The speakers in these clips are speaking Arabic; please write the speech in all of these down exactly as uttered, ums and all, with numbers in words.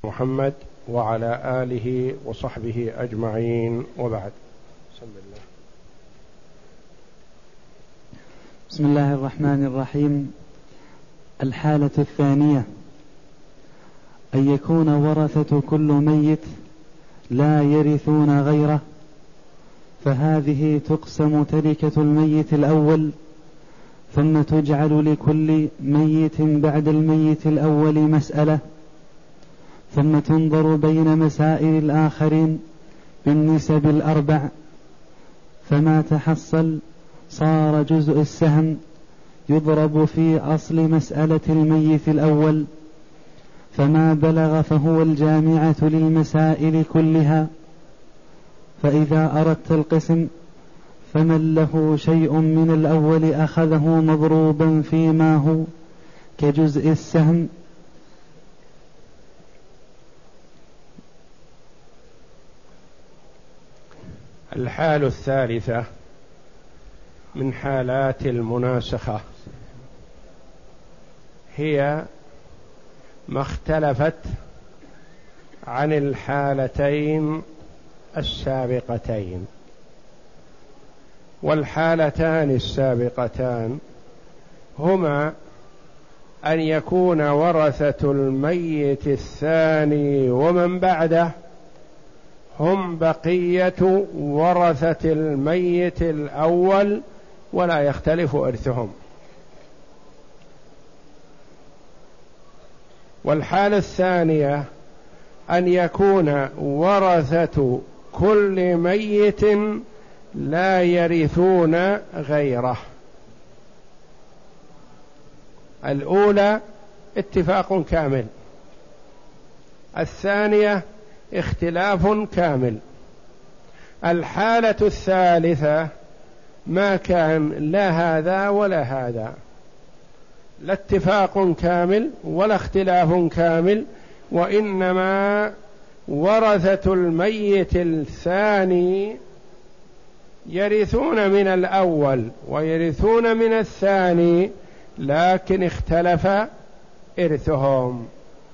محمد وعلى آله وصحبه أجمعين، وبعد. بسم الله. بسم الله الرحمن الرحيم. الحالة الثانية أن يكون ورثة كل ميت لا يرثون غيره، فهذه تقسم تركة الميت الأول، ثم تجعل لكل ميت بعد الميت الأول مسألة، ثم تنظر بين مسائل الآخرين بالنسب الأربع، فما تحصل صار جزء السهم يضرب في أصل مسألة الميت الأول، فما بلغ فهو الجامعة للمسائل كلها. فإذا أردت القسم فمن له شيء من الأول أخذه مضروبا فيما هو كجزء السهم. الحالة الثالثة من حالات المناسخة هي ما اختلفت عن الحالتين السابقتين. والحالتان السابقتان هما أن يكون ورثة الميت الثاني ومن بعده هم بقية ورثة الميت الأول ولا يختلف إرثهم. والحالة الثانية أن يكون ورثة كل ميت لا يرثون غيره. الأولى اتفاق كامل، الثانية اختلاف كامل. الحالة الثالثة ما كان لا هذا ولا هذا، لا اتفاق كامل ولا اختلاف كامل، وإنما ورثة الميت الثاني يرثون من الأول ويرثون من الثاني، لكن اختلف إرثهم.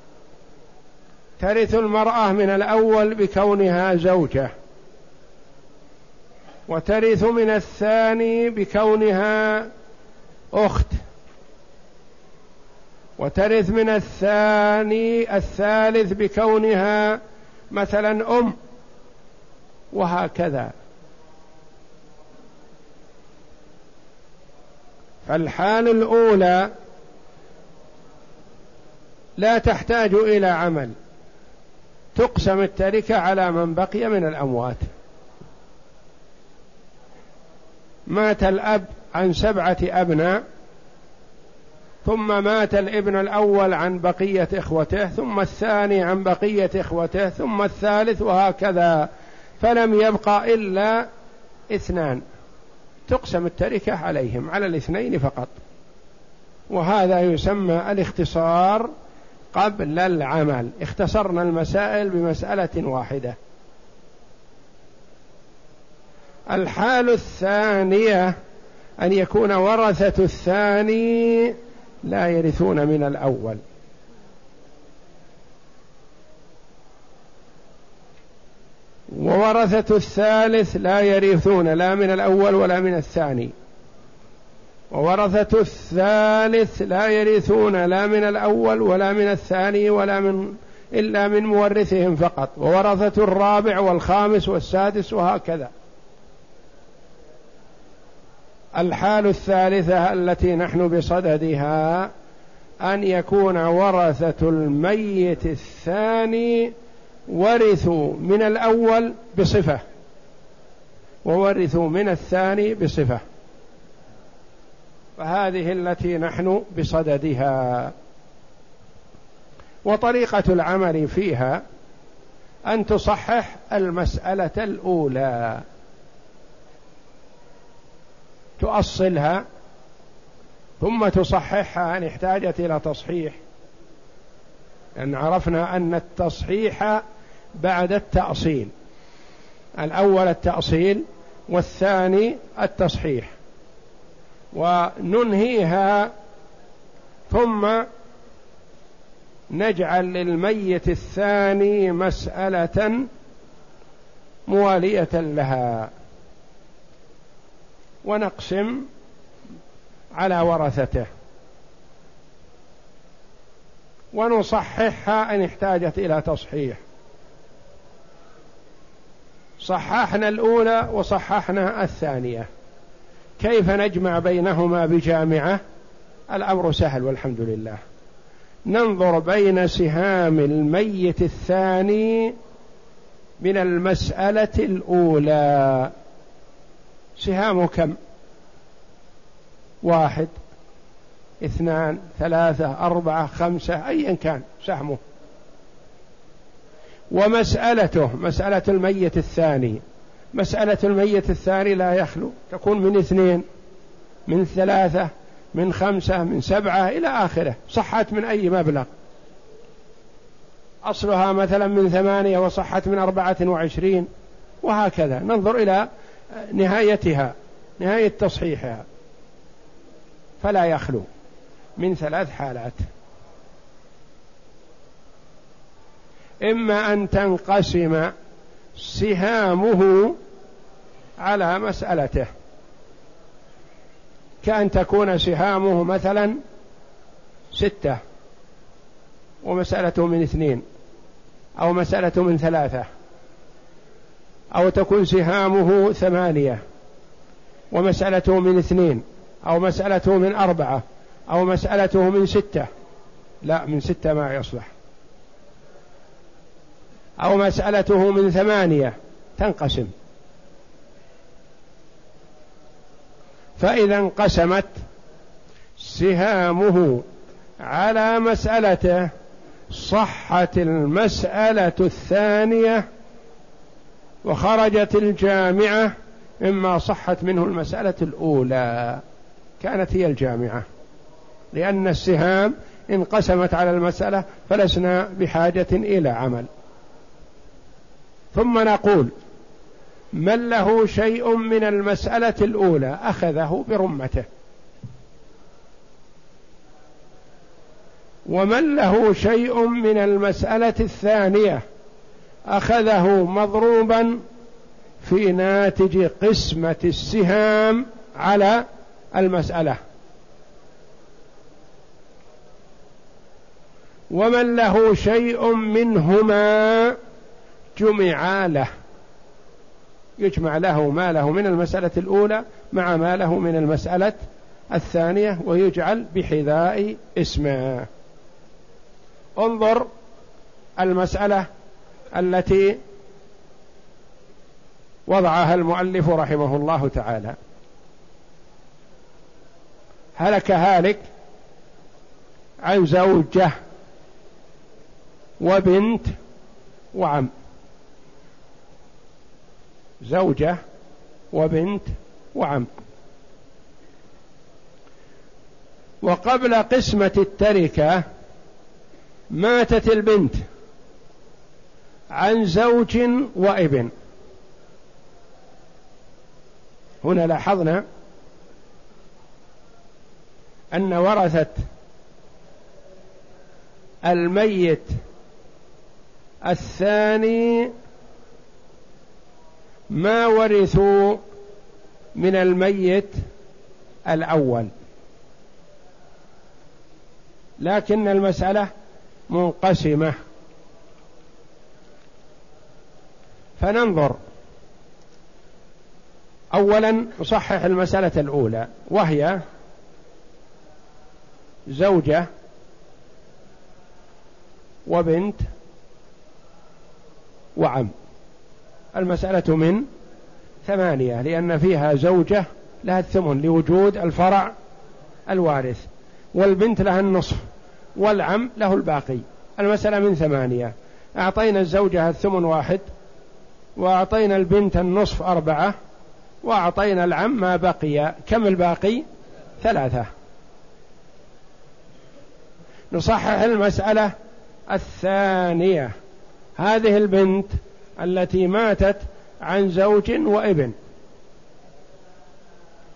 ترث المرأة من الأول بكونها زوجة، وترث من الثاني بكونها أخت، وترث من الثاني الثالث بكونها مثلا أم، وهكذا. فالحال الأولى لا تحتاج إلى عمل، تقسم التركة على من بقي من الأموات. مات الأب عن سبعة أبناء، ثم مات الابن الأول عن بقية إخوته، ثم الثاني عن بقية إخوته، ثم الثالث، وهكذا، فلم يبقى إلا اثنان، تقسم التركة عليهم على الاثنين فقط. وهذا يسمى الاختصار قبل العمل، اختصرنا المسائل بمسألة واحدة. الحال الثانية أن يكون ورثة الثاني لا يرثون من الأول، وورثة الثالث لا يرثون لا من الأول ولا من الثاني، وورثة الثالث لا يرثون لا من الأول ولا من الثاني ولا من إلا من مورثهم فقط، وورثة الرابع والخامس والسادس، وهكذا. الحال الثالثة التي نحن بصددها أن يكون ورثة الميت الثاني ورثوا من الأول بصفة، وورثوا من الثاني بصفة، فهذه التي نحن بصددها. وطريقة العمل فيها أن تصحح المسألة الأولى، تؤصلها ثم تصححها إن احتاجت إلى تصحيح، لأن عرفنا أن التصحيح بعد التأصيل، الأول التأصيل والثاني التصحيح، وننهيها ثم نجعل للميت الثاني مسألة موالية لها ونقسم على ورثته ونصححها إن احتاجت إلى تصحيح. صححنا الأولى وصححنا الثانية، كيف نجمع بينهما بجامعة؟ الأمر سهل والحمد لله. ننظر بين سهام الميت الثاني من المسألة الأولى، سهامه كم؟ واحد، اثنان، ثلاثة، أربعة، خمسة، أيا كان سهمه. ومسألته مسألة الميت الثاني، مسألة الميت الثاني لا يخلو، تكون من اثنين، من ثلاثة، من خمسة، من سبعة إلى آخره، صحت من أي مبلغ. أصلها مثلا من ثمانية وصحت من أربعة وعشرين، وهكذا ننظر إلى نهايتها، نهاية تصحيحها، فلا يخلو من ثلاث حالات: إما أن تنقسم سهامه على مسألته، كأن تكون سهامه مثلا ستة ومسألته من اثنين، أو مسألته من ثلاثة، أو تكون سهامه ثمانية ومسألته من اثنين، أو مسألته من أربعة، أو مسألته من ستة، لا من ستة ما يصلح، أو مسألته من ثمانية، تنقسم. فإذا انقسمت سهامه على مسألته صحت المسألة الثانية وخرجت الجامعة، مما صحت منه المسألة الأولى، كانت هي الجامعة، لأن السهام انقسمت على المسألة فلسنا بحاجة إلى عمل. ثم نقول: من له شيء من المسألة الأولى أخذه برمته، ومن له شيء من المسألة الثانية أخذه مضروبا في ناتج قسمة السهام على المسألة، ومن له شيء منهما جمع له، يجمع له ما له من المسألة الأولى مع ما له من المسألة الثانية ويجعل بحذاء اسمه. انظر المسألة التي وضعها المؤلف رحمه الله تعالى: هلك هالك عن زوجة وبنت وعم، زوجة وبنت وعم. وقبل قسمة التركة ماتت البنت عن زوج وابن. هنا لاحظنا أن ورثة الميت الثاني ما ورثوا من الميت الأول، لكن المسألة منقسمة. فننظر أولا نصحح المسألة الأولى، وهي زوجة وبنت وعم. المسألة من ثمانية، لأن فيها زوجة لها الثمن لوجود الفرع الوارث، والبنت لها النصف، والعم له الباقي. المسألة من ثمانية، أعطينا الزوجة الثمن واحد، وأعطينا البنت النصف أربعة، وأعطينا العم ما بقي. كم الباقي؟ ثلاثة. نصحح المسألة الثانية، هذه البنت التي ماتت عن زوج وابن،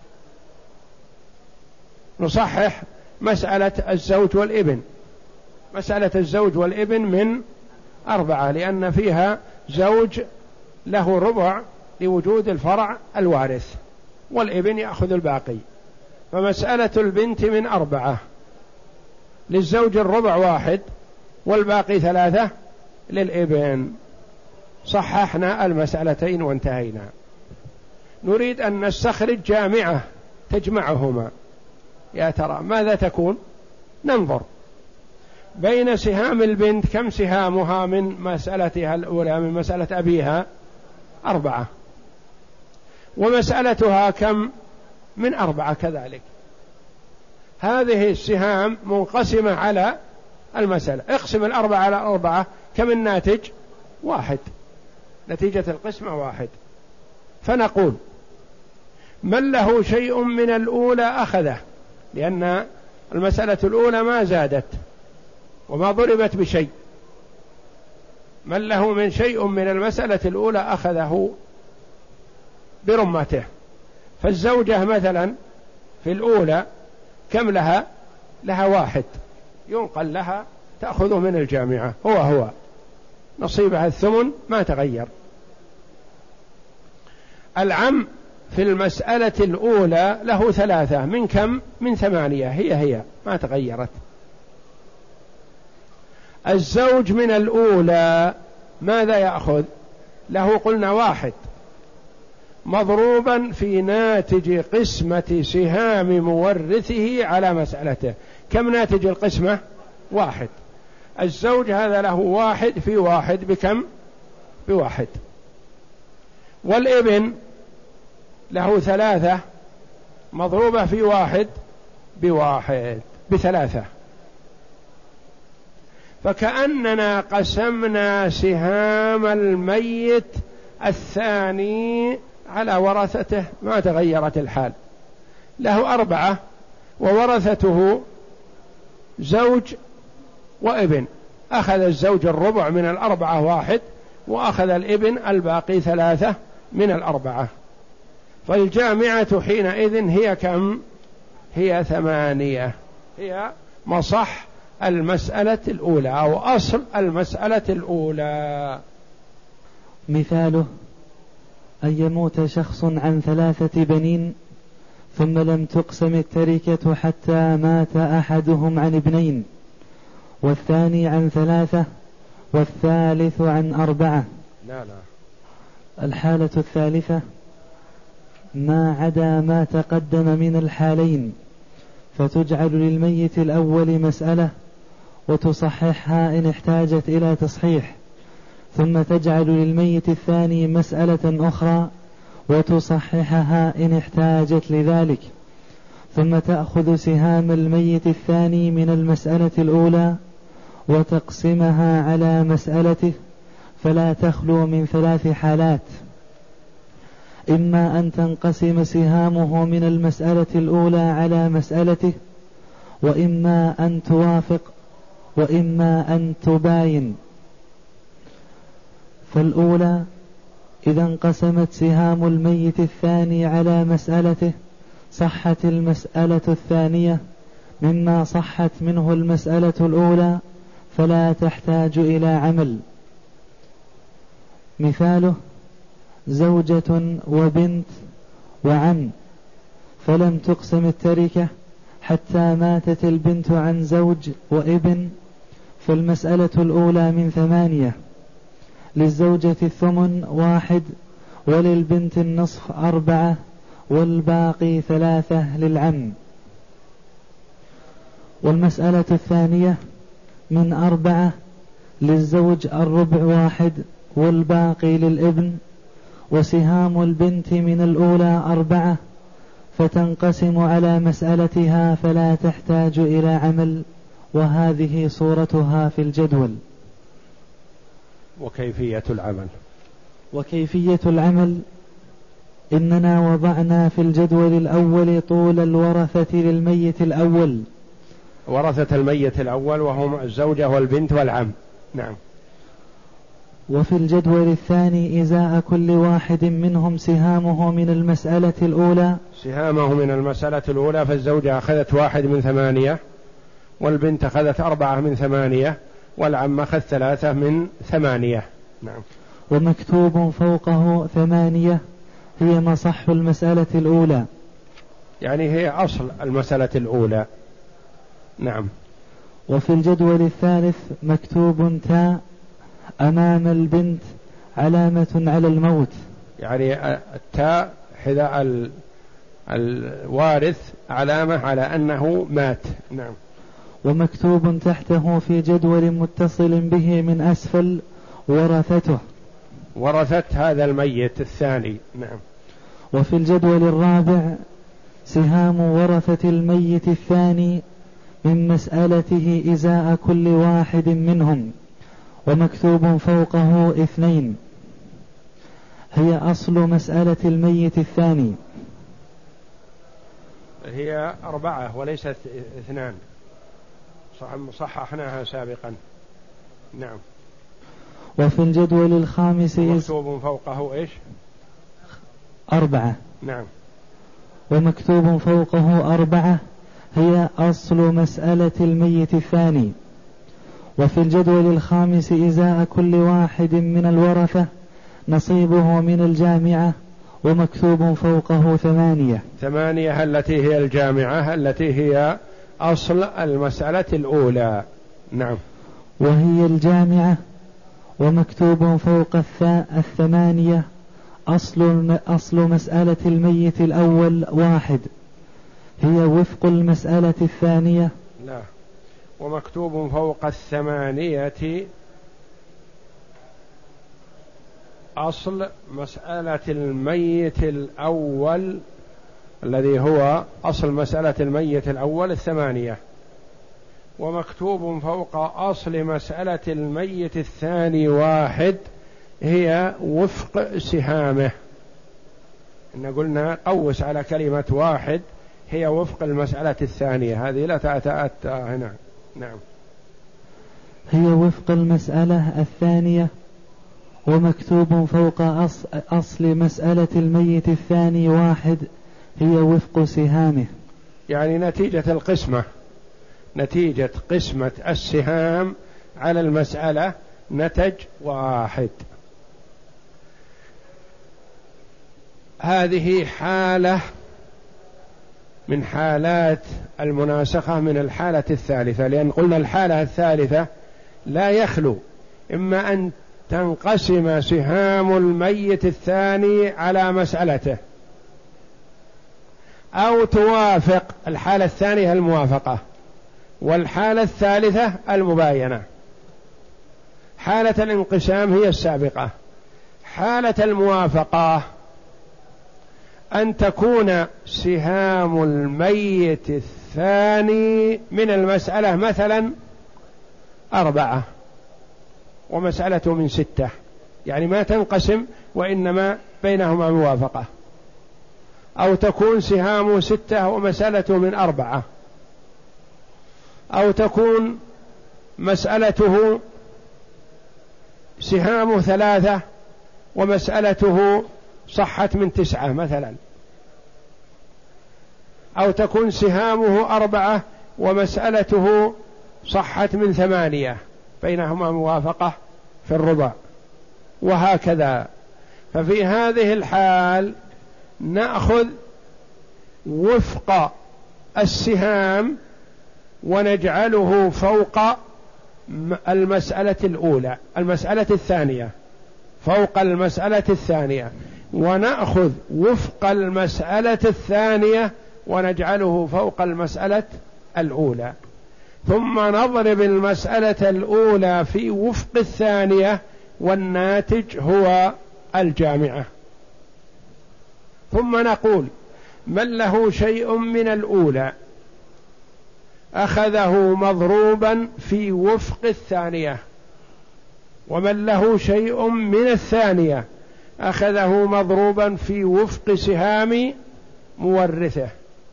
نصحح مسألة الزوج والابن. مسألة الزوج والابن من أربعة، لأن فيها زوج له ربع لوجود الفرع الوارث، والابن يأخذ الباقي. فمسألة البنت من أربعة، للزوج الربع واحد والباقي ثلاثة للابن. صححنا المسألتين وانتهينا. نريد أن نستخرج جامعة تجمعهما، يا ترى ماذا تكون؟ ننظر بين سهام البنت، كم سهامها من مسألتها الأولى من مسألة أبيها؟ أربعة، ومسألتها كم؟ من أربعة كذلك. هذه السهام منقسمة على المسألة، اقسم الأربعة على أربعة، كم الناتج؟ واحد، نتيجة القسمة واحد. فنقول من له شيء من الأولى أخذه، لأن المسألة الأولى ما زادت وما ضربت بشيء. من له من شيء من المسألة الأولى أخذه برمته. فالزوجة مثلا في الأولى كم لها؟ لها واحد، ينقل لها تأخذ من الجامعة، هو هو نصيبها الثمن ما تغير. العم في المسألة الأولى له ثلاثة، من كم؟ من ثمانية، هي هي ما تغيرت. الزوج من الأولى ماذا يأخذ؟ له قلنا واحد مضروبا في ناتج قسمة سهام مورثه على مسألته. كم ناتج القسمة؟ واحد. الزوج هذا له واحد في واحد بكم؟ بواحد. والابن له ثلاثة مضروبة في واحد بواحد، بثلاثة. فكأننا قسمنا سهام الميت الثاني على ورثته، ما تغيرت الحال. له أربعة وورثته زوج وابن، أخذ الزوج الربع من الأربعة واحد، وأخذ الابن الباقي ثلاثة من الأربعة. فالجامعة حينئذ هي كم؟ هي ثمانية، هي مصح المسألة الأولى أو أصل المسألة الأولى. مثاله أن يموت شخص عن ثلاثة بنين ثم لم تقسم التركة حتى مات أحدهم عن ابنين، والثاني عن ثلاثة، والثالث عن أربعة. لا لا. الحالة الثالثة ما عدا ما تقدم من الحالين، فتجعل للميت الأول مسألة وتصححها إن احتاجت إلى تصحيح، ثم تجعل للميت الثاني مسألة أخرى وتصححها إن احتاجت لذلك، ثم تأخذ سهام الميت الثاني من المسألة الأولى وتقسمها على مسألته، فلا تخلو من ثلاث حالات: إما أن تنقسم سهامه من المسألة الأولى على مسألته، وإما أن توافق، وإما أن تباين. فالأولى إذا انقسمت سهام الميت الثاني على مسألته صحت المسألة الثانية مما صحت منه المسألة الأولى، فلا تحتاج إلى عمل. مثاله زوجة وبنت وعم، فلم تقسم التركة حتى ماتت البنت عن زوج وابن، فالمسألة الأولى من ثمانية، للزوجة الثمن واحد، وللبنت النصف أربعة، والباقي ثلاثة للعم. والمسألة الثانية من أربعة، للزوج الربع واحد، والباقي للابن، وسهام البنت من الأولى أربعة، فتنقسم على مسألتها فلا تحتاج إلى عمل. وهذه صورتها في الجدول. وكيفية العمل؟ وكيفية العمل إننا وضعنا في الجدول الأول طول الورثة للميت الأول، ورثة الميت الأول وهم الزوجة والبنت والعم. نعم. وفي الجدول الثاني إزاء كل واحد منهم سهامه من المسألة الأولى، سهامه من المسألة الأولى. فالزوجة أخذت واحد من ثمانية، والبنت أخذت أربعة من ثمانية والعم أخذ ثلاثة من ثمانية. نعم. ومكتوب فوقه ثمانية هي مصح المسألة الأولى، يعني هي أصل المسألة الأولى. نعم. وفي الجدول الثالث مكتوب تاء أمام البنت علامة على الموت، يعني التاء حذاء الوارث علامة على أنه مات. نعم. ومكتوب تحته في جدول متصل به من أسفل ورثته، ورثت هذا الميت الثاني. نعم. وفي الجدول الرابع سهام ورثة الميت الثاني من مسألته إزاء كل واحد منهم، ومكتوب فوقه اثنين هي أصل مسألة الميت الثاني. هي أربعة وليست اثنان، صححناها سابقا. نعم. وفي الجدول الخامس مكتوب فوقه إيش؟ أربعة. نعم. ومكتوب فوقه أربعة هي أصل مسألة الميت الثاني. وفي الجدول الخامس إزاء كل واحد من الورثة نصيبه من الجامعة، ومكتوب فوقه ثمانية. ثمانية التي هي الجامعة التي هي أصل المسألة الأولى. نعم. وهي الجامعة، ومكتوب فوق الثمانية أصل, أصل مسألة الميت الأول واحد هي وفق المسألة الثانية. لا، ومكتوب فوق الثمانية أصل مسألة الميت الأول الذي هو أصل مسألة الميت الأول الثمانية، ومكتوب فوق أصل مسألة الميت الثاني واحد هي وفق سهامه. إن قلنا قوس على كلمة واحد هي وفق المسألة الثانية، هذه لا تأتأتى هنا. نعم. هي وفق المسألة الثانية، ومكتوب فوق أصل, أصل مسألة الميت الثاني واحد هي وفق سهامه، يعني نتيجة القسمة، نتيجة قسمة السهام على المسألة نتج واحد. هذه حالة من حالات المناسخة من الحالة الثالثة، لأن قلنا الحالة الثالثة لا يخلو إما أن تنقسم سهام الميت الثاني على مسألته، أو توافق الحالة الثانية الموافقة، والحالة الثالثة المباينة. حالة الانقسام هي السابقة. حالة الموافقة أن تكون سهام الميت الثاني من المسألة مثلا أربعة ومسألته من ستة، يعني ما تنقسم وإنما بينهما موافقة. أو تكون سهام ستة ومسألته من أربعة، أو تكون مسألته سهام ثلاثة ومسألته صحت من تسعة مثلا، أو تكون سهامه أربعة ومسألته صحت من ثمانية، بينهما موافقة في الربع، وهكذا. ففي هذه الحال نأخذ وفق السهام ونجعله فوق المسألة الأولى، المسألة الثانية فوق المسألة الثانية، ونأخذ وفق المسألة الثانية ونجعله فوق المسألة الأولى، ثم نضرب المسألة الأولى في وفق الثانية، والناتج هو الجامعة. ثم نقول من له شيء من الأولى أخذه مضروبا في وفق الثانية، ومن له شيء من الثانية أخذه مضروبا في وفق سهام مورثه.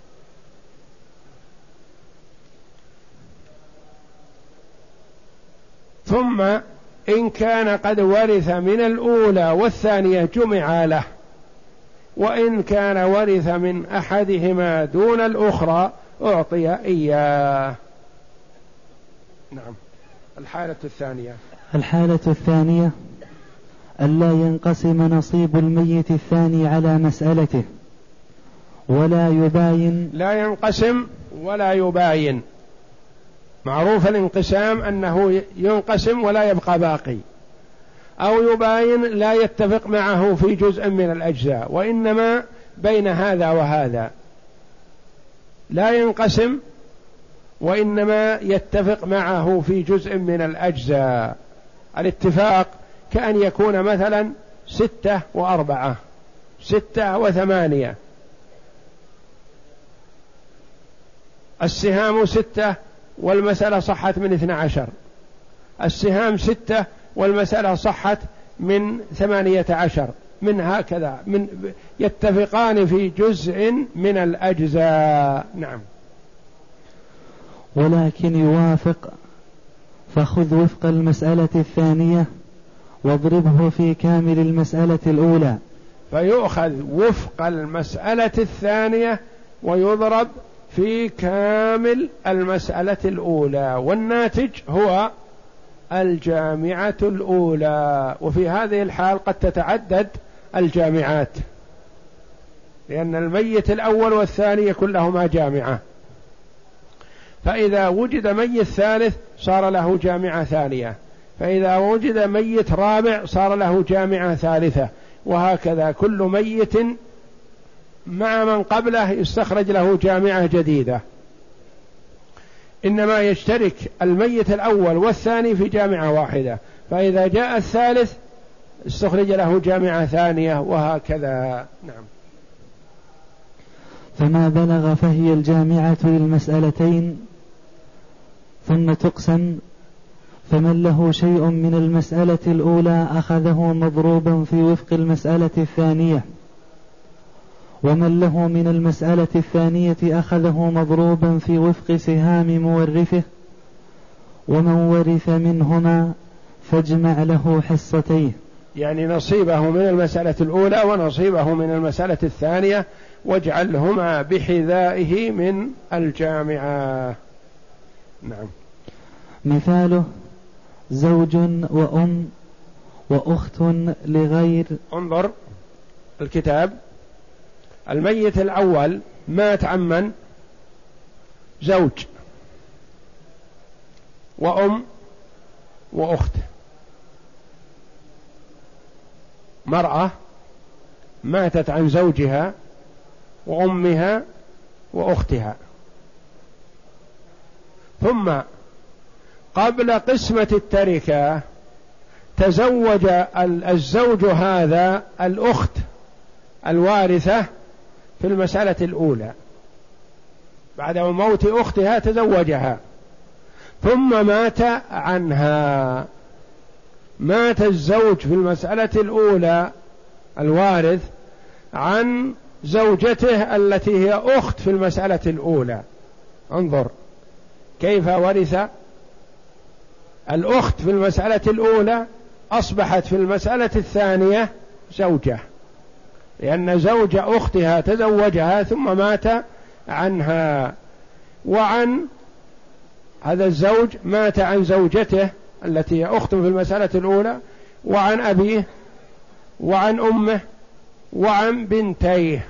ثم إن كان قد ورث من الأولى والثانية جمع له، وإن كان ورث من أحدهما دون الأخرى أعطي إياه. نعم. الحالة الثانية الحالة الثانية ألا ينقسم نصيب الميت الثاني على مسألته ولا يباين. لا ينقسم ولا يباين. معروف الانقسام أنه ينقسم ولا يبقى باقي، أو يباين لا يتفق معه في جزء من الأجزاء، وإنما بين هذا وهذا. لا ينقسم وإنما يتفق معه في جزء من الأجزاء. الاتفاق كأن يكون مثلا ستة وأربعة، ستة وثمانية. السهام ستة والمسألة صحت من اثنى عشر، السهام ستة والمسألة صحت من ثمانية عشر، من هكذا، من يتفقان في جزء من الأجزاء. نعم. ولكن يوافق، فخذ وفق المسألة الثانية واضربه في كامل المسألة الأولى. فيؤخذ وفق المسألة الثانية ويضرب في كامل المسألة الأولى، والناتج هو الجامعة الأولى. وفي هذه الحال قد تتعدد الجامعات، لأن الميت الأول والثاني يكون لهما جامعة، فإذا وجد ميت ثالث صار له جامعة ثانية، فإذا وجد ميت رابع صار له جامعة ثالثة، وهكذا كل ميت مع من قبله يستخرج له جامعة جديدة. إنما يشترك الميت الأول والثاني في جامعة واحدة، فإذا جاء الثالث استخرج له جامعة ثانية، وهكذا. نعم. فما بلغ فهي الجامعة للمسألتين ثم تقسم، فمن له شيء من المسألة الأولى أخذه مضروبا في وفق المسألة الثانية، ومن له من المسألة الثانية أخذه مضروبا في وفق سهام مورثه، ومن ورث منهما فاجمع له حصتيه، يعني نصيبه من المسألة الأولى ونصيبه من المسألة الثانية، واجعلهما بحذائه من الجامعة. نعم. مثاله زوج وأم وأخت لغير. انظر الكتاب. الميت الأول مات عمن؟ زوج وأم وأخت. مرأة ماتت عن زوجها وأمها وأختها، ثم قبل قسمة التركة تزوج الزوج هذا الأخت الوارثة في المسألة الأولى، بعد موت أختها تزوجها، ثم مات عنها. مات الزوج في المسألة الأولى الوارث عن زوجته التي هي أخت في المسألة الأولى. انظر كيف ورث الأخت في المسألة الأولى، أصبحت في المسألة الثانية زوجة، لأن زوج أختها تزوجها ثم مات عنها. وعن هذا الزوج مات عن زوجته التي هي أخت في المسألة الأولى، وعن أبيه وعن أمه وعن بنتيه.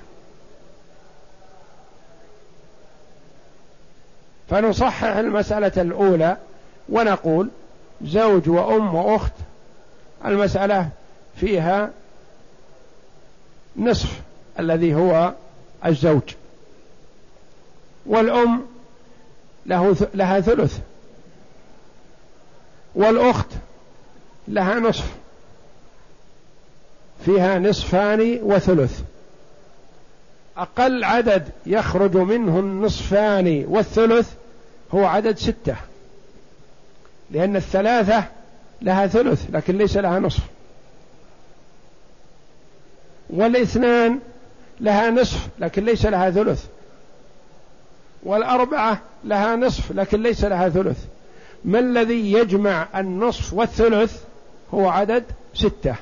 فنصحح المسألة الأولى ونقول زوج وأم وأخت، المسألة فيها نصف الذي هو الزوج، والأم له لها ثلث، والأخت لها نصف، فيها نصفان وثلث. أقل عدد يخرج منه النصفان والثلث هو عدد ستة، لأن الثلاثة لها ثلث لكن ليس لها نصف، والاثنان لها نصف لكن ليس لها ثلث، والأربعة لها نصف لكن ليس لها ثلث. ما الذي يجمع النصف والثلث؟ هو عدد ستة.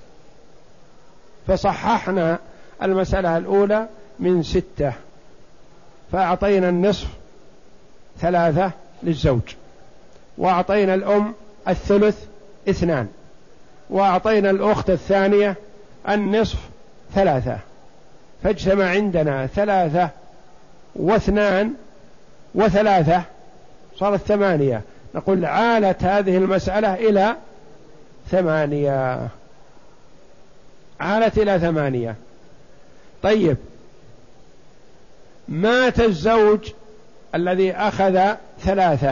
فصححنا المسألة الأولى من ستة، فأعطينا النصف ثلاثة للزوج، وأعطينا الأم الثلث اثنان، وأعطينا الأخت الثانية النصف ثلاثة، فاجتمع عندنا ثلاثة واثنان وثلاثة، صارت ثمانية. نقول عالت هذه المسألة إلى ثمانية، عالت إلى ثمانية. طيب، مات الزوج الذي أخذ ثلاثة،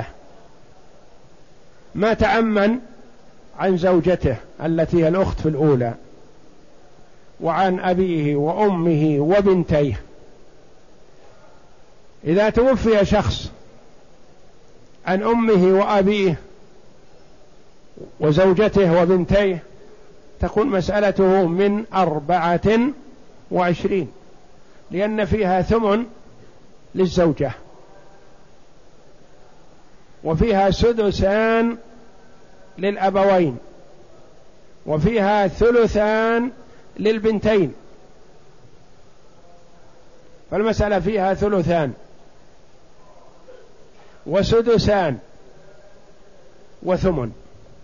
مات عمن عن زوجته التي هي الأخت في الأولى، وعن أبيه وأمه وبنتيه. إذا توفي شخص عن أمه وأبيه وزوجته وبنتيه تكون مسألته من أربعة وعشرين، لأن فيها ثمن للزوجة، وفيها سدسان للأبوين، وفيها ثلثان للبنتين، فالمسألة فيها ثلثان وسدسان وثمن.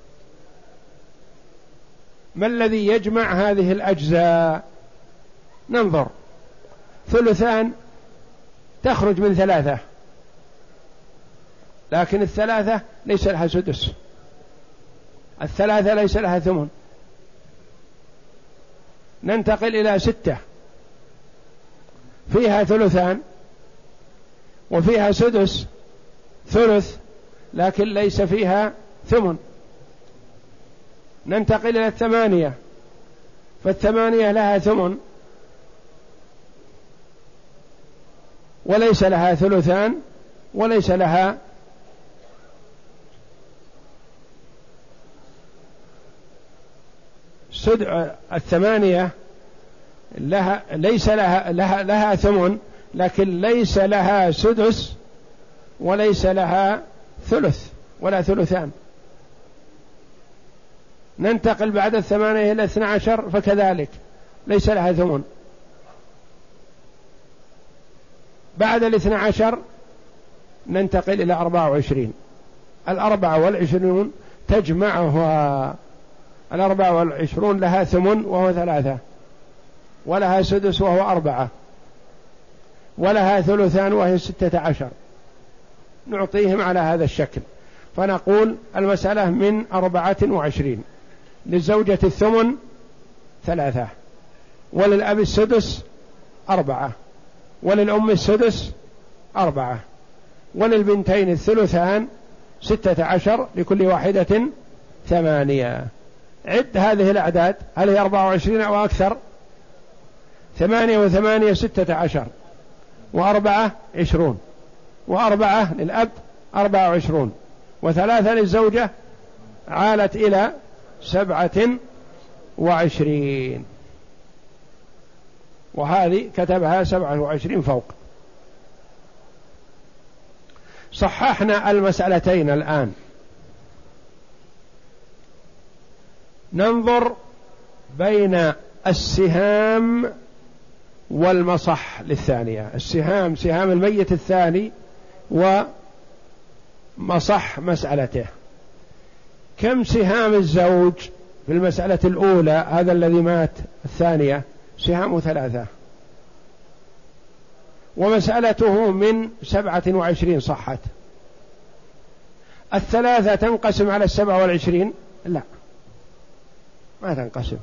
ما الذي يجمع هذه الأجزاء؟ ننظر. ثلثان تخرج من ثلاثة، لكن الثلاثة ليس لها سدس، الثلاثة ليس لها ثمن. ننتقل إلى ستة، فيها ثلثان وفيها سدس ثلث، لكن ليس فيها ثمن. ننتقل إلى الثمانية، فالثمانية لها ثمن وليس لها ثلثان وليس لها سد. الثمانية لها ليس لها لها, لها ثمن، لكن ليس لها سدس وليس لها ثلث ولا ثلثان. ننتقل بعد الثمانية إلى اثنى عشر، فكذلك ليس لها ثمن. بعد الاثنى عشر ننتقل إلى أربعة وعشرين. الأربعة والعشرون تجمعها، الأربعة والعشرون لها ثمن وهو ثلاثة، ولها سدس وهو أربعة، ولها ثلثان وهي ستة عشر. نعطيهم على هذا الشكل، فنقول المسألة من أربعة وعشرين. للزوجة الثمن ثلاثة، وللأب السدس أربعة، وللأم السدس أربعة، وللبنتين الثلثان ستة عشر، لكل واحدة ثمانية. عد هذه الأعداد، هل هي أربعة وعشرين أو أكثر؟ ثمانية وثمانية ستة عشر، وأربعة عشرون، وأربعة للأب أربعة وعشرون، وثلاثة للزوجة، عالت إلى سبعة وعشرين. وهذه كتبها سبعة وعشرين فوق. صححنا المسألتين الآن. ننظر بين السهام والمصح للثانية. السهام سهام الميت الثاني، ومصح مسألته. كم سهام الزوج في المسألة الأولى، هذا الذي مات الثانية؟ سهام ثلاثة، ومسألته من سبعة وعشرين صحت. الثلاثة تنقسم على السبعة والعشرين؟ لا، ما تنقسم.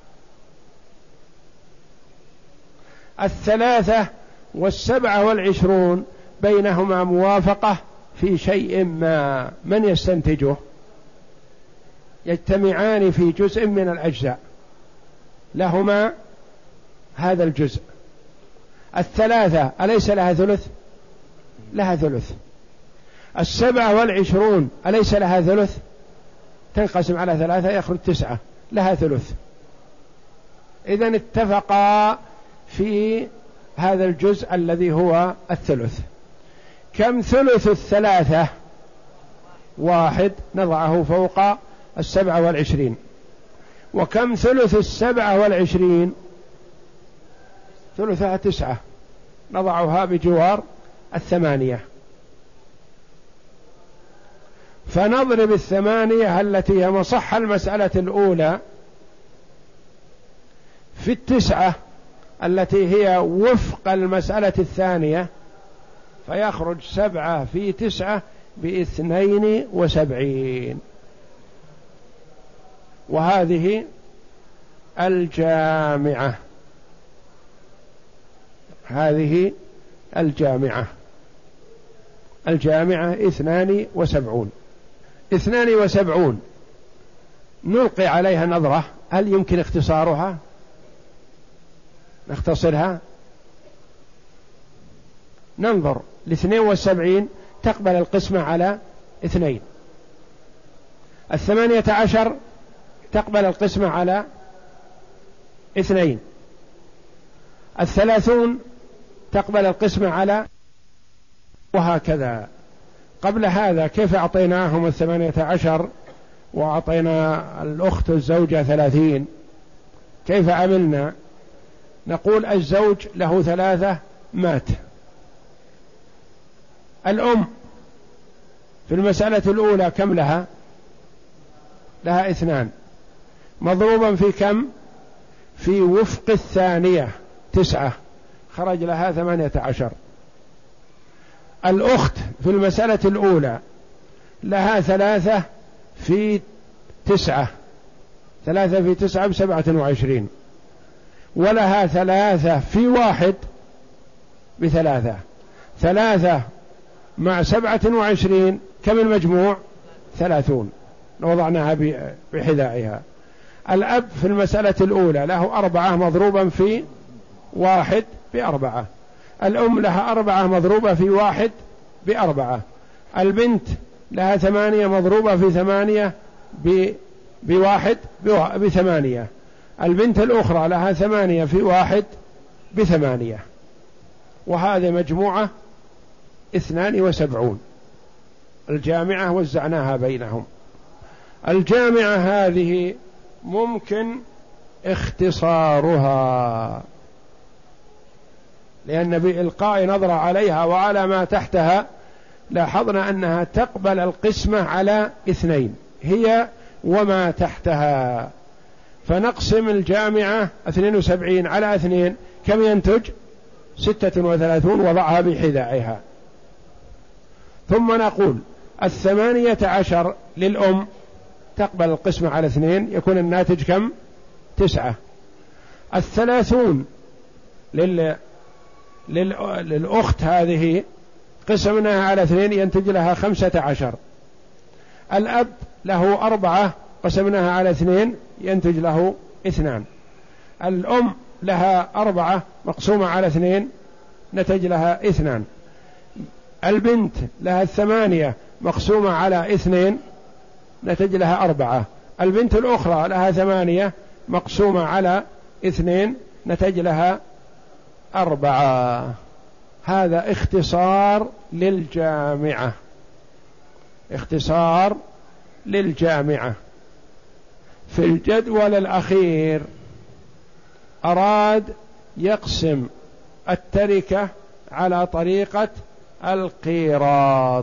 الثلاثة والسبعة والعشرون بينهما موافقة في شيء ما، من يستنتجه؟ يجتمعان في جزء من الأجزاء، لهما هذا الجزء. الثلاثة أليس لها ثلث؟ لها ثلث. السبعة والعشرون أليس لها ثلث؟ تنقسم على ثلاثة يخرج تسعة، لها ثلث. إذن اتفقا في هذا الجزء الذي هو الثلث. كم ثلث الثلاثة؟ واحد، نضعه فوق السبعة والعشرين. وكم ثلث السبعة والعشرين؟ ثلثها تسعة، نضعها بجوار الثمانية. فنضرب الثمانية التي هي مصح المسألة الأولى في التسعة التي هي وفق المسألة الثانية، فيخرج سبعة في تسعة باثنين وسبعين. وهذه الجامعة، هذه الجامعة الجامعة اثنان وسبعون. اثنان وسبعون نلقي عليها نظرة، هل يمكن اختصارها؟ نختصرها، ننظر. الاثنين والسبعين تقبل القسمة على اثنين. الثمانية عشر تقبل القسمة على اثنين. الثلاثون تقبل القسمة على، وهكذا. قبل هذا كيف أعطيناهم الثمانية عشر وأعطينا الأخت الزوجة ثلاثين؟ كيف عملنا؟ نقول الزوج له ثلاثة مات. الأم في المسألة الأولى كم لها؟ لها اثنان، مضروبا في كم؟ في وفق الثانية تسعة، خرج لها ثمانية عشر. الأخت في المسألة الأولى لها ثلاثة في تسعة، ثلاثة في تسعة بسبعة وعشرين، ولها ثلاثة في واحد بثلاثة. ثلاثة مع سبعة وعشرين كم المجموع؟ ثلاثون، وضعناها بحذائها. الأب في المسألة الأولى له أربعة مضروبا في واحد بأربعة. الأم لها أربعة مضروبة في واحد بأربعة. البنت لها ثمانية مضروبة في ثمانية بواحد بثمانية. البنت الأخرى لها ثمانية في واحد بثمانية. وهذا مجموعة اثنان وسبعون. الجامعة وزعناها بينهم. الجامعة هذه ممكن اختصارها، لأن بإلقاء نظرة عليها وعلى ما تحتها لاحظنا أنها تقبل القسمة على اثنين، هي وما تحتها. فنقسم الجامعة اثنين وسبعين على اثنين، كم ينتج؟ ستة وثلاثون، وضعها بحذائها. ثم نقول الثمانية عشر للأم تقبل القسمة على اثنين، يكون الناتج كم؟ تسعة. الثلاثون لل... لل... للأخت هذه قسمناها على اثنين، ينتج لها خمسة عشر. الأب له أربعة قسمناها على اثنين، ينتج له اثنان. الأم لها أربعة مقسومة على اثنين، نتج لها اثنان. البنت لها الثمانية مقسومة على اثنين، نتج لها أربعة. البنت الأخرى لها ثمانية مقسومة على اثنين، نتج لها أربعة. هذا اختصار للجامعة، اختصار للجامعة. في الجدول الأخير أراد يقسم التركة على طريقة القيراط،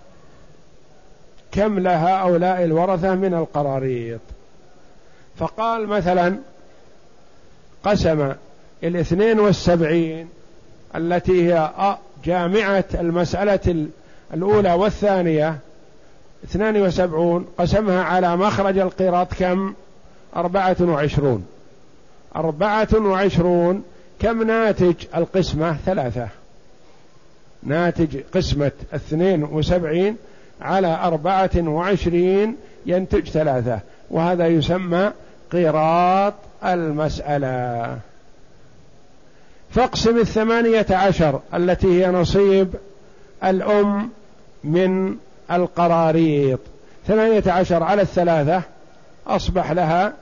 كم لها هؤلاء الورثة من القراريط. فقال مثلا قسم الاثنين والسبعين التي هي جامعة المسألة الأولى والثانية اثنان وسبعون، قسمها على مخرج القيراط كم؟ أربعة وعشرون. أربعة وعشرون كم ناتج القسمة؟ ثلاثة. ناتج قسمة اثنين وسبعين على أربعة وعشرين ينتج ثلاثة، وهذا يسمى قيراط المسألة. فاقسم الثمانية عشر التي هي نصيب الأم من القراريط، ثمانية عشر على الثلاثة أصبح لها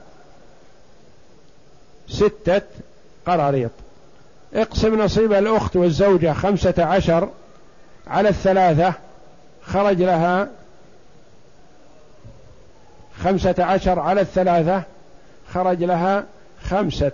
ستة قراريط. اقسم نصيب الأخت والزوجة خمسة عشر على الثلاثة، خرج لها خمسة عشر على الثلاثة، خرج لها خمسة.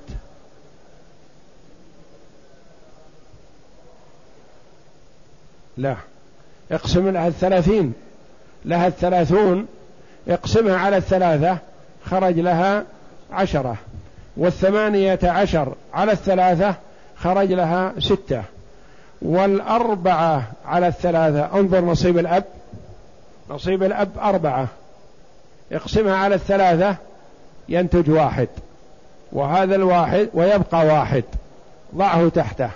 لا، اقسم لها الثلاثين لها الثلاثون اقسمها على الثلاثة خرج لها عشرة، والثمانية عشر على الثلاثة خرج لها ستة، والأربعة على الثلاثة انظر نصيب الأب، نصيب الأب أربعة اقسمها على الثلاثة ينتج واحد، وهذا الواحد ويبقى واحد ضعه تحته.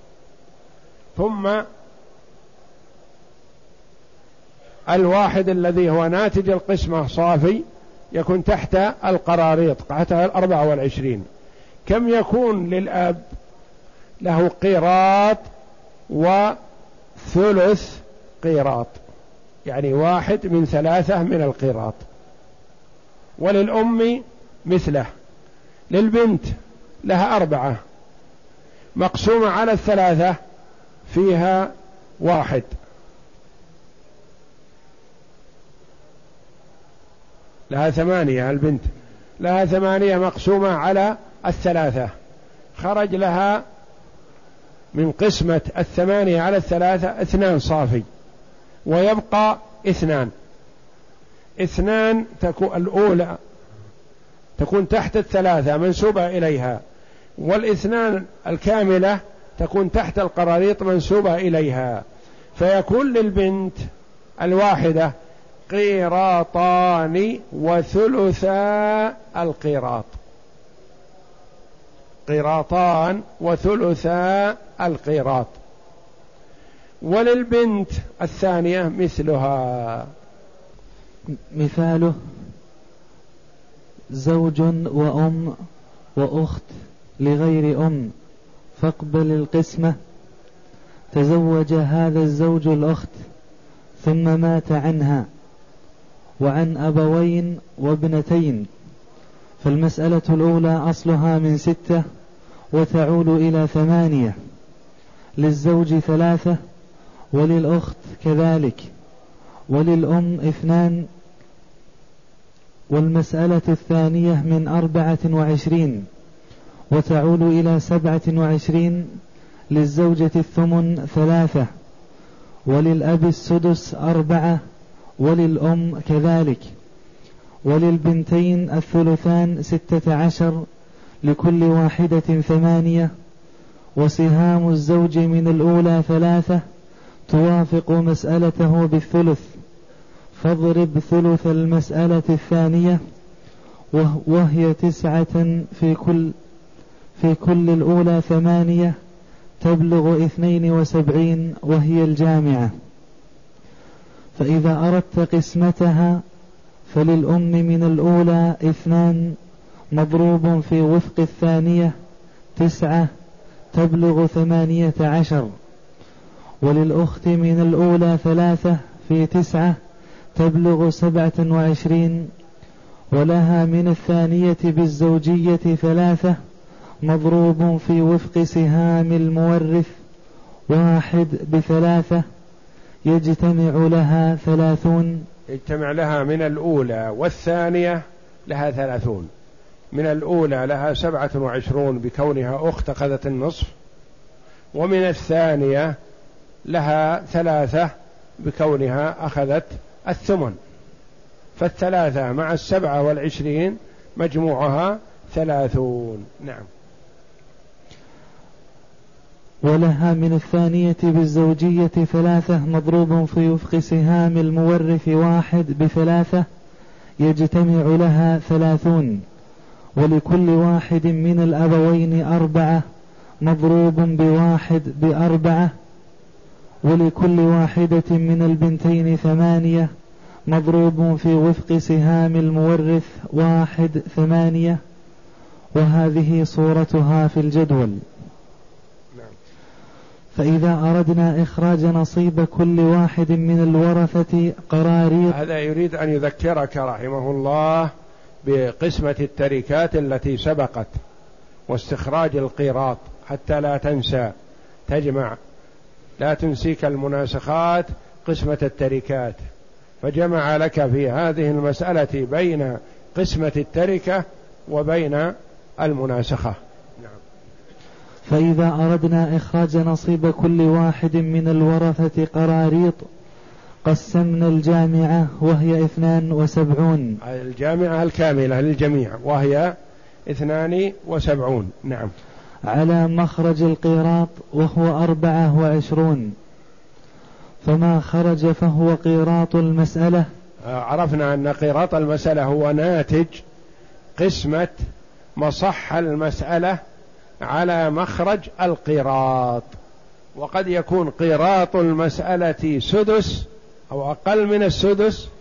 ثم الواحد الذي هو ناتج القسمة صافي يكون تحت القراريط تحت الأربعة والعشرين. كم يكون للأب؟ له قيراط وثلث قيراط، يعني واحد من ثلاثة من القيراط. وللأم مثله. للبنت لها أربعة مقسومة على الثلاثة فيها واحد، لها ثمانية. البنت لها ثمانية مقسومة على الثلاثة خرج لها من قسمة الثمانية على الثلاثة اثنان صافي، ويبقى اثنان. اثنان تكون الأولى تكون تحت الثلاثة منسوبة إليها، والاثنان الكاملة تكون تحت القراريط منسوبة إليها، فيكون للبنت الواحدة قيراطان وثلثا القيراط، قيراطان وثلثا القيراط. وللبنت الثانية مثلها. مثاله زوج وأم وأخت لغير أم فاقبل القسمة. تزوج هذا الزوج الأخت ثم مات عنها وعن أبوين وابنتين، فالمسألة الأولى أصلها من ستة وتعود إلى ثمانية، للزوج ثلاثة وللأخت كذلك، وللأم اثنان. والمسألة الثانية من أربعة وعشرين وتعود إلى سبعة وعشرين، للزوجة الثمن ثلاثة، وللأب السدس أربعة، وللأم كذلك، وللبنتين الثلثان ستة عشر، لكل واحدة ثمانية. وسهام الزوج من الأولى ثلاثة توافق مسألته بالثلث، فاضرب ثلث المسألة الثانية وهي تسعة في كل في كل الأولى ثمانية تبلغ اثنين وسبعين وهي الجامعة. فإذا أردت قسمتها فللأم من الأولى اثنان مضروب في وفق الثانية تسعة تبلغ ثمانية عشر، وللأخت من الأولى ثلاثة في تسعة تبلغ سبعة وعشرين، ولها من الثانية بالزوجية ثلاثة مضروب في وفق سهام المورث واحد بثلاثة يجتمع لها ثلاثون. يجتمع لها من الأولى والثانية لها ثلاثون. من الأولى لها سبعة وعشرون بكونها أخت أخذت النصف، ومن الثانية لها ثلاثة بكونها أخذت الثمن، فالثلاثة مع السبعة والعشرين مجموعها ثلاثون. نعم. ولها من الثانية بالزوجية ثلاثة مضروب في وفق سهام المورث واحد بثلاثة يجتمع لها ثلاثون، ولكل واحد من الأبوين أربعة مضروب بواحد بأربعة، ولكل واحدة من البنتين ثمانية مضروب في وفق سهام المورث واحد ثمانية. وهذه صورتها في الجدول. فإذا أردنا إخراج نصيب كل واحد من الورثة قراريط. هذا يريد أن يذكرك رحمه الله بقسمة التركات التي سبقت واستخراج القيراط حتى لا تنسى تجمع، لا تنسيك المناسخات قسمة التركات، فجمع لك في هذه المسألة بين قسمة التركة وبين المناسخة. فإذا أردنا إخراج نصيب كل واحد من الورثة قراريط قسمنا الجامعة وهي اثنان وسبعون. الجامعة الكاملة للجميع وهي اثنان وسبعون. نعم. على مخرج القيراط وهو أربعة وعشرون، فما خرج فهو قيراط المسألة. عرفنا أن قيراط المسألة هو ناتج قسمة مصح المسألة على مخرج القيراط، وقد يكون قيراط المسألة سدس أو أقل من السدس،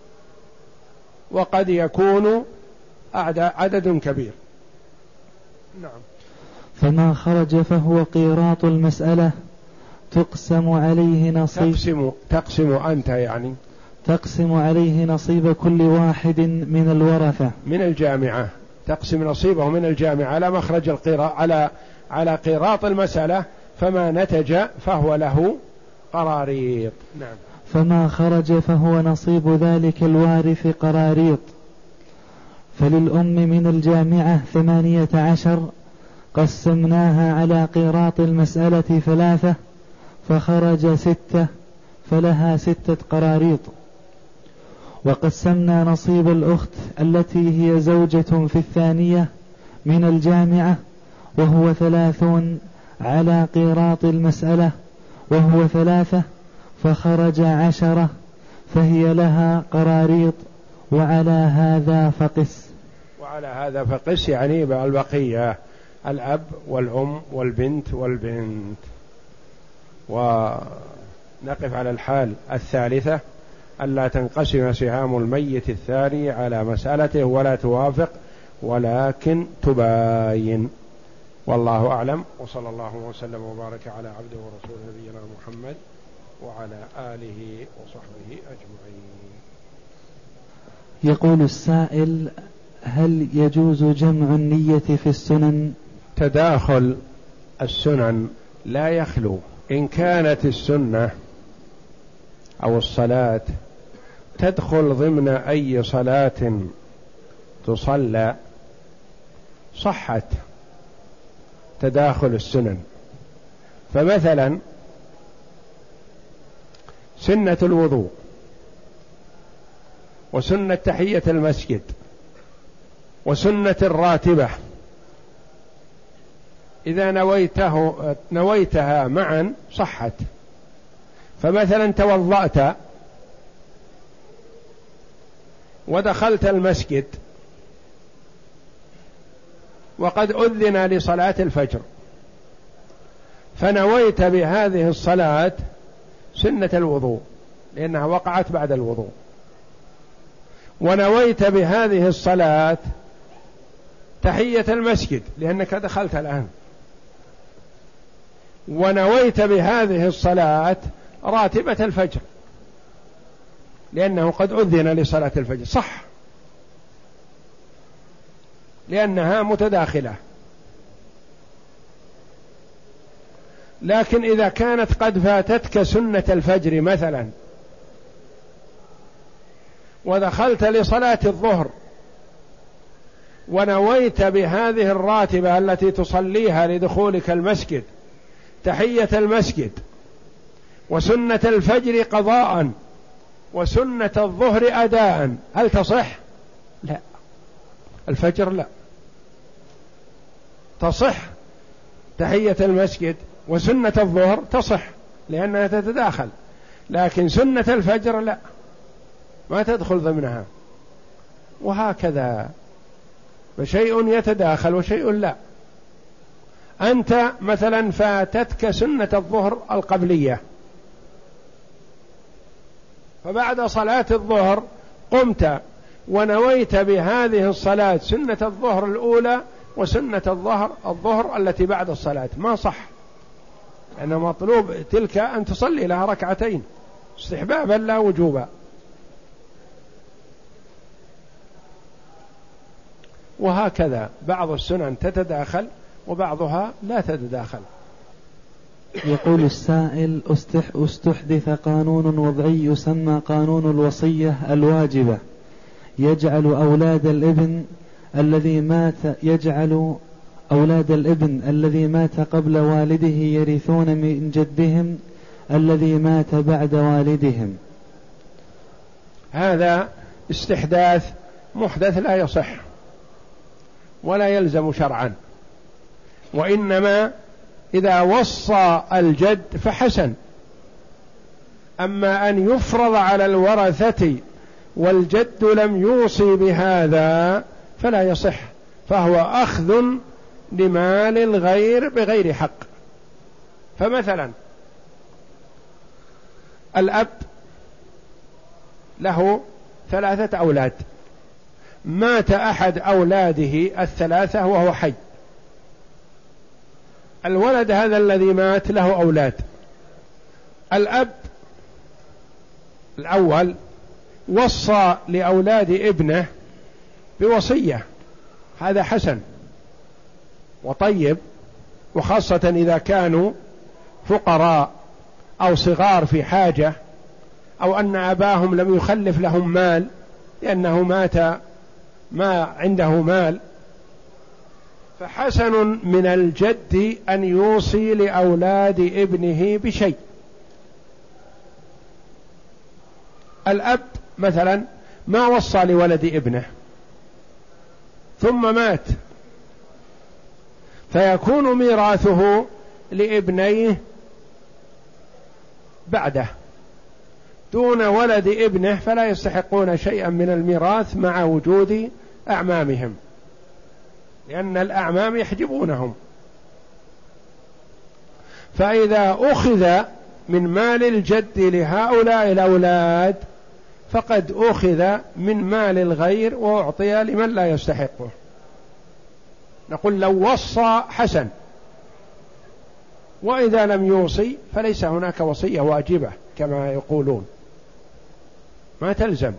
وقد يكون عدد كبير. نعم. فما خرج فهو قيراط المسألة تقسم عليه نصيب تقسم, تقسم أنت يعني تقسم عليه نصيب كل واحد من الورثة من الجامعة، تقسم نصيبه من الجامعة على مخرج القيراط على على قيراط المسألة، فما نتج فهو له قراريط. نعم. فما خرج فهو نصيب ذلك الوارث قراريط. فللأم من الجامعة ثمانية عشر، قسمناها على قيراط المسألة ثلاثة، فخرج ستة، فلها ستة قراريط. وقسمنا نصيب الأخت التي هي زوجة في الثانية من الجامعة وهو ثلاثون على قيراط المسألة وهو ثلاثة، فخرج عشرة، فهي لها قراريط. وعلى هذا فقس. وعلى هذا فقس يعني البقية الأب والأم والبنت والبنت. ونقف على الحال الثالثة، ألا تنقسم سهام الميت الثاني على مسألته ولا توافق ولكن تباين. والله أعلم، وصلى الله وسلم وبارك على عبده ورسوله نبينا محمد وعلى آله وصحبه أجمعين. يقول السائل: هل يجوز جمع النية في السنن؟ تداخل السنن لا يخلو، إن كانت السنة أو الصلاة تدخل ضمن أي صلاة تصلى صحت تداخل السنن. فمثلا سنة الوضوء وسنة تحية المسجد وسنة الراتبة إذا نويته نويتها معا صحت. فمثلا توضأت ودخلت المسجد وقد أذن لصلاة الفجر، فنويت بهذه الصلاة سنة الوضوء لأنها وقعت بعد الوضوء، ونويت بهذه الصلاة تحية المسجد لأنك دخلت الآن، ونويت بهذه الصلاة راتبة الفجر لأنه قد أذن لصلاة الفجر، صح، لأنها متداخلة. لكن إذا كانت قد فاتتك سنة الفجر مثلا ودخلت لصلاة الظهر ونويت بهذه الراتبة التي تصليها لدخولك المسجد تحية المسجد وسنة الفجر قضاء وسنة الظهر أداء، هل تصح؟ لا. الفجر لا تصح، تحية المسجد وسنة الظهر تصح لأنها تتداخل، لكن سنة الفجر لا، ما تدخل ضمنها. وهكذا فشيء يتداخل وشيء لا. أنت مثلا فاتتك سنة الظهر القبلية، فبعد صلاة الظهر قمت ونويت بهذه الصلاة سنة الظهر الأولى وسنة الظهر الظهر التي بعد الصلاة، ما صح، لأن مطلوب تلك أن تصلي لها ركعتين استحبابا لا وجوبا. وهكذا بعض السنن تتداخل وبعضها لا تتداخل. يقول السائل: استحدث قانون وضعي يسمى قانون الوصية الواجبة، يجعل أولاد الابن الذي مات يجعل أولاد الابن الذي مات قبل والده يرثون من جدهم الذي مات بعد والدهم، هذا استحداث محدث لا يصح ولا يلزم شرعا، وإنما إذا وصى الجد فحسن. أما أن يفرض على الورثة والجد لم يوصي بهذا فلا يصح، فهو أخذ لمال الغير بغير حق. فمثلا الأب له ثلاثة أولاد، مات أحد أولاده الثلاثة وهو حي، الولد هذا الذي مات له أولاد، الأب الأول وصى لأولاد ابنه بوصية، هذا حسن وطيب، وخاصة إذا كانوا فقراء أو صغار في حاجة، أو أن أباهم لم يخلف لهم مال لأنه مات ما عنده مال، فحسن من الجد أن يوصي لأولاد ابنه بشيء. الأب مثلا ما وصى لولد ابنه ثم مات، فيكون ميراثه لابنيه بعده دون ولد ابنه، فلا يستحقون شيئا من الميراث مع وجود أعمامهم، لأن الأعمام يحجبونهم. فإذا أخذ من مال الجد لهؤلاء الأولاد فقد أخذ من مال الغير وأعطي لمن لا يستحقه. نقول لو وصى حسن، وإذا لم يوصي فليس هناك وصية واجبة كما يقولون، ما تلزم.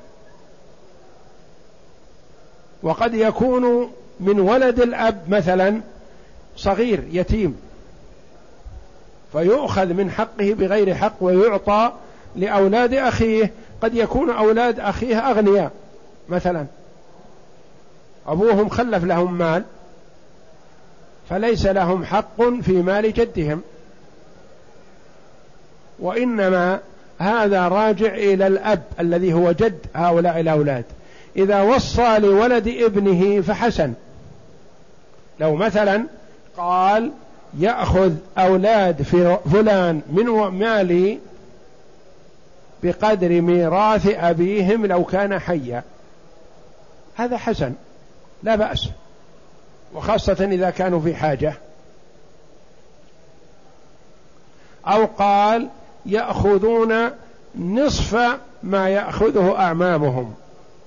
وقد يكون من ولد الأب مثلا صغير يتيم فيؤخذ من حقه بغير حق ويعطى لأولاد أخيه، قد يكون أولاد أخيه أغنياء مثلا، أبوهم خلف لهم مال فليس لهم حق في مال جدهم، وإنما هذا راجع إلى الأب الذي هو جد هؤلاء الأولاد. إذا وصى لولد ابنه فحسن، لو مثلا قال يأخذ أولاد فلان من مالي بقدر ميراث أبيهم لو كان حيا، هذا حسن لا بأس، وخاصة إذا كانوا في حاجة. أو قال يأخذون نصف ما يأخذه أعمامهم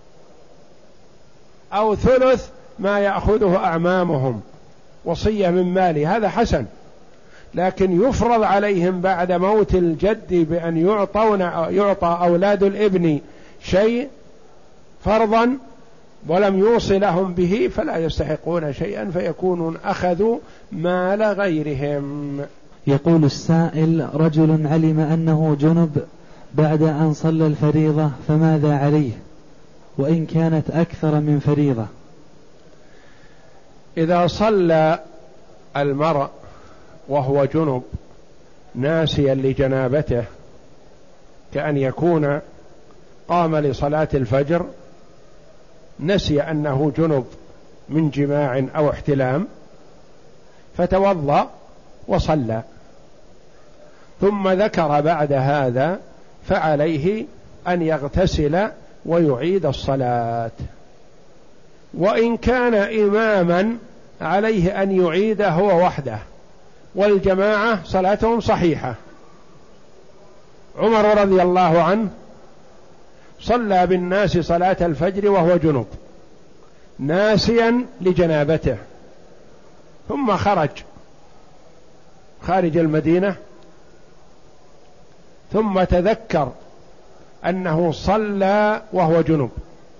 أو ثلث ما يأخذه أعمامهم وصية من مالي، هذا حسن. لكن يفرض عليهم بعد موت الجد بأن يعطون يعطى أولاد الابن شيء فرضا ولم يوصي لهم به فلا يستحقون شيئا، فيكونون أخذوا مال غيرهم. يقول السائل: رجل علم أنه جنب بعد أن صلى الفريضة فماذا عليه وإن كانت أكثر من فريضة؟ إذا صلى المرء وهو جنب ناسيا لجنابته، كأن يكون قام لصلاة الفجر نسي أنه جنب من جماع أو احتلام فتوضأ وصلى، ثم ذكر بعد هذا، فعليه أن يغتسل ويعيد الصلاة. وإن كان إماما عليه أن يعيد هو وحده، والجماعة صلاتهم صحيحة. عمر رضي الله عنه صلى بالناس صلاة الفجر وهو جنب ناسيا لجنابته، ثم خرج خارج المدينة ثم تذكر أنه صلى وهو جنب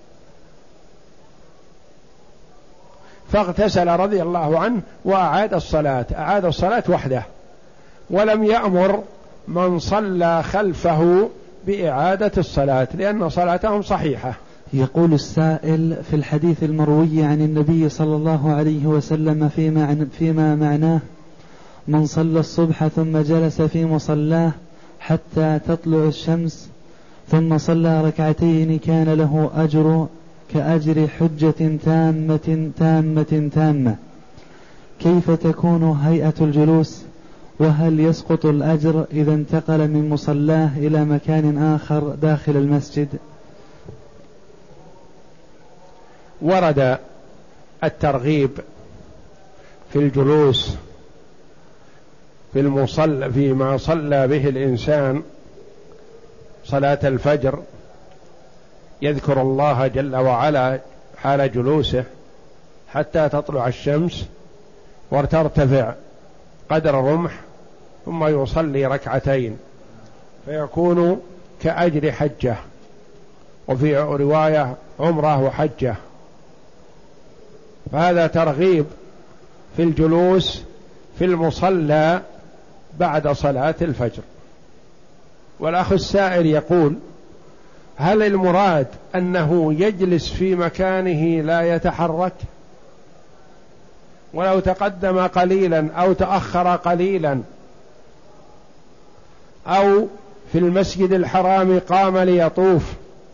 فاغتسل رضي الله عنه وأعاد الصلاة، أعاد الصلاة وحده، ولم يأمر من صلى خلفه بإعادة الصلاة لأن صلاتهم صحيحة. يقول السائل: في الحديث المروي عن النبي صلى الله عليه وسلم فيما, فيما معناه: من صلى الصبح ثم جلس في مصلاه حتى تطلع الشمس ثم صلى ركعتين كان له أجر كأجر حجة تامة تامة تامة، كيف تكون هيئة الجلوس؟ وهل يسقط الأجر إذا انتقل من مصلاه إلى مكان آخر داخل المسجد؟ ورد الترغيب في الجلوس في المصلى فيما صلى به الإنسان صلاة الفجر، يذكر الله جل وعلا حال جلوسه حتى تطلع الشمس وترتفع قدر رمح، ثم يصلي ركعتين فيكون كأجر حجة، وفي رواية عمره وحجة. فهذا ترغيب في الجلوس في المصلى بعد صلاة الفجر. والأخ السائل يقول: هل المراد أنه يجلس في مكانه لا يتحرك، ولو تقدم قليلا أو تأخر قليلا، أو في المسجد الحرام قام ليطوف،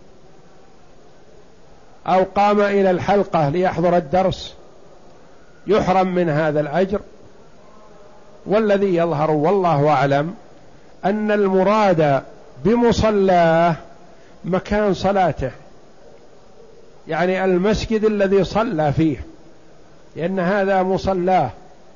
أو قام إلى الحلقة ليحضر الدرس، يحرم من هذا الأجر؟ والذي يظهر والله أعلم أن المراد بمصلاه مكان صلاته، يعني المسجد الذي صلى فيه، لأن هذا مصلاه،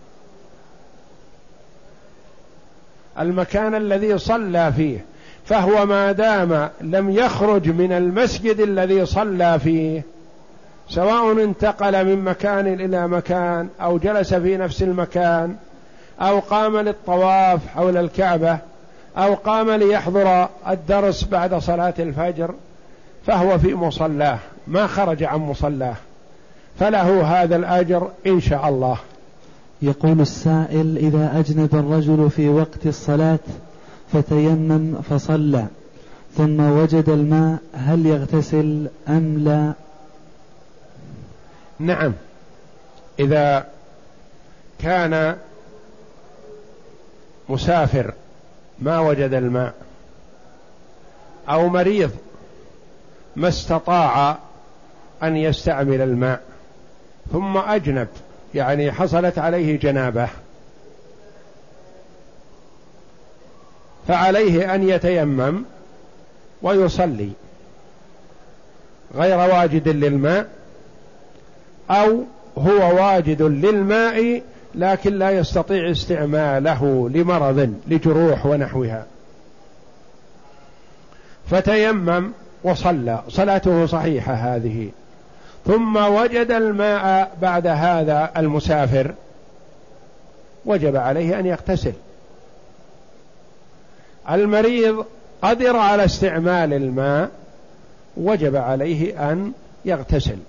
المكان الذي صلى فيه. فهو ما دام لم يخرج من المسجد الذي صلى فيه، سواء انتقل من مكان إلى مكان أو جلس في نفس المكان أو قام للطواف حول الكعبة أو قام ليحضر الدرس بعد صلاة الفجر، فهو في مصلاه ما خرج عن مصلاه، فله هذا الأجر إن شاء الله. يقول السائل: إذا أجنب الرجل في وقت الصلاة فتيمم فصلى ثم وجد الماء، هل يغتسل أم لا؟ نعم، إذا كان مسافر ما وجد الماء، أو مريض ما استطاع أن يستعمل الماء، ثم أجنب يعني حصلت عليه جنابة، فعليه أن يتيمم ويصلي غير واجد للماء، أو هو واجد للماء لكن لا يستطيع استعماله لمرض لجروح ونحوها، فتيمم وصلى، صلاته صحيحة هذه. ثم وجد الماء بعد هذا المسافر، وجب عليه أن يغتسل. المريض قدر على استعمال الماء، وجب عليه أن يغتسل.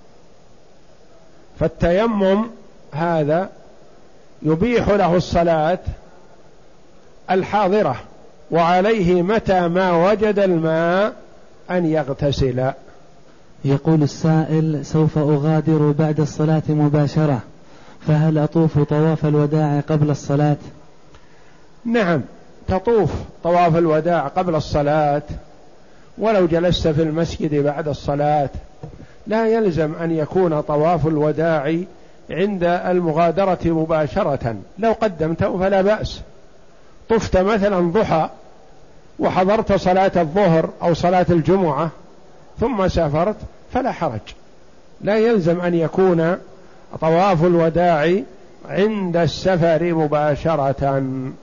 فالتيمم هذا يبيح له الصلاة الحاضرة، وعليه متى ما وجد الماء أن يغتسل. يقول السائل: سوف أغادر بعد الصلاة مباشرة، فهل أطوف طواف الوداع قبل الصلاة؟ نعم، تطوف طواف الوداع قبل الصلاة، ولو جلست في المسجد بعد الصلاة. لا يلزم أن يكون طواف الوداع عند المغادرة مباشرة، لو قدمته فلا بأس. طفت مثلا ضحى وحضرت صلاة الظهر أو صلاة الجمعة ثم سافرت فلا حرج، لا يلزم أن يكون طواف الوداع عند السفر مباشرة.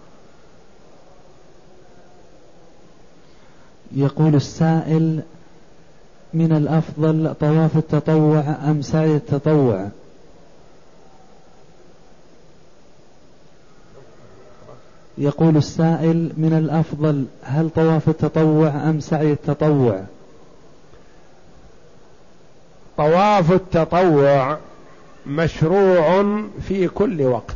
يقول السائل: من الأفضل طواف التطوع أم سعي التطوع؟ يقول السائل: من الأفضل هل طواف التطوع أم سعي التطوع؟ طواف التطوع مشروع في كل وقت،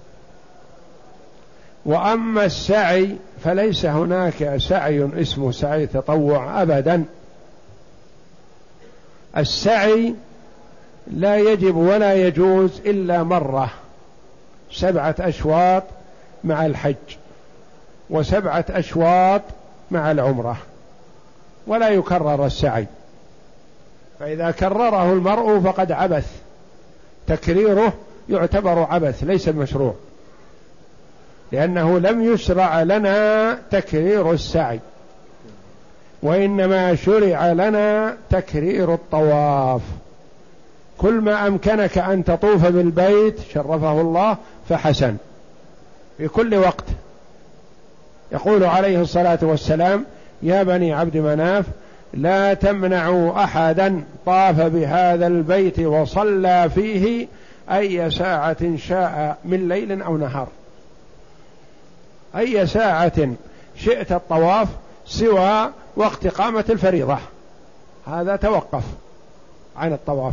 وأما السعي فليس هناك سعي اسمه سعي تطوع أبدا. السعي لا يجب ولا يجوز إلا مرة، سبعة أشواط مع الحج وسبعة أشواط مع العمرة، ولا يكرر السعي، فإذا كرره المرء فقد عبث، تكريره يعتبر عبث ليس المشروع، لأنه لم يشرع لنا تكرير السعي، وإنما شرع لنا تكرير الطواف. كل ما أمكنك أن تطوف بالبيت شرفه الله فحسن في كل وقت. يقول عليه الصلاة والسلام: يا بني عبد مناف لا تمنعوا أحدا طاف بهذا البيت وصلى فيه أي ساعة شاء من ليل أو نهار، أي ساعة شئت الطواف سوى وقت قامة الفريضة، هذا توقف عن الطواف،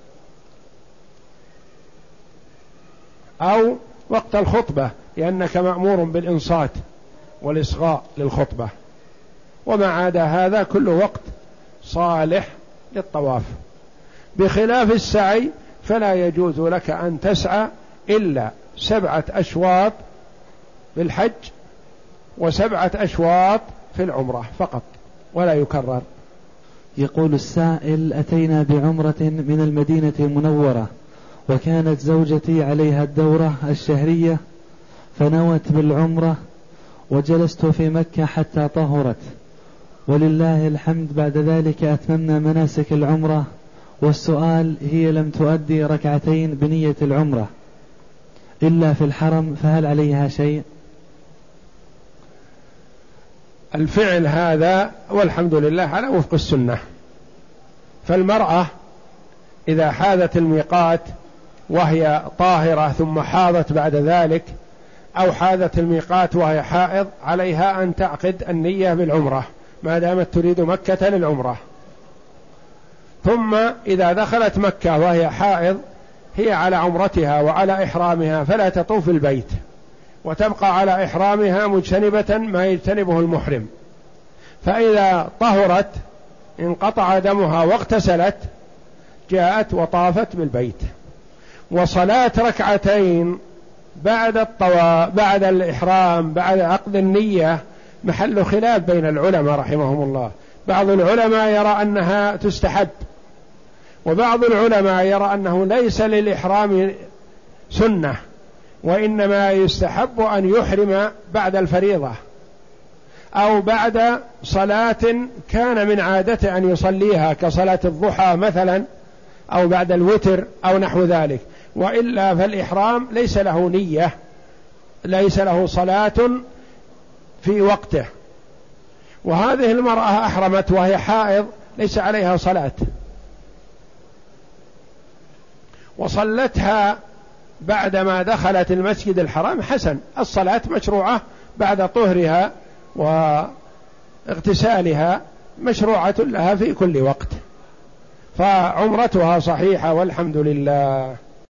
أو وقت الخطبة لأنك مأمور بالإنصات والإصغاء للخطبة، وما عدا هذا كل وقت صالح للطواف. بخلاف السعي فلا يجوز لك أن تسعى إلا سبعة أشواط بالحج وسبعة أشواط في العمرة فقط ولا يكرر. يقول السائل: أتينا بعمرة من المدينة المنورة وكانت زوجتي عليها الدورة الشهرية فنوت بالعمرة وجلست في مكة حتى طهرت، ولله الحمد بعد ذلك أتممنا مناسك العمرة، والسؤال: هي لم تؤدي ركعتين بنية العمرة إلا في الحرم، فهل عليها شيء؟ الفعل هذا والحمد لله على وفق السنة. فالمرأة إذا حاذت الميقات وهي طاهرة ثم حاضت بعد ذلك، أو حاذت الميقات وهي حائض، عليها أن تعقد النية بالعمرة ما دامت تريد مكة للعمرة. ثم إذا دخلت مكة وهي حائض هي على عمرتها وعلى إحرامها، فلا تطوف البيت، وتبقى على إحرامها مجتنبة ما يجتنبه المحرم. فإذا طهرت انقطع دمها واغتسلت جاءت وطافت بالبيت. وصلاة ركعتين بعد الطواف بعد الإحرام بعد عقد النية محل خلاف بين العلماء رحمهم الله. بعض العلماء يرى أنها تستحب، وبعض العلماء يرى أنه ليس للإحرام سنة، وإنما يستحب أن يحرم بعد الفريضة أو بعد صلاة كان من عادته أن يصليها كصلاة الضحى مثلا، أو بعد الوتر أو نحو ذلك. وإلا فالإحرام ليس له نية، ليس له صلاة في وقته. وهذه المرأة أحرمت وهي حائض ليس عليها صلاة، وصلتها بعدما دخلت المسجد الحرام حسن، الصلاة مشروعة بعد طهرها واغتسالها، مشروعة لها في كل وقت، فعمرتها صحيحة والحمد لله.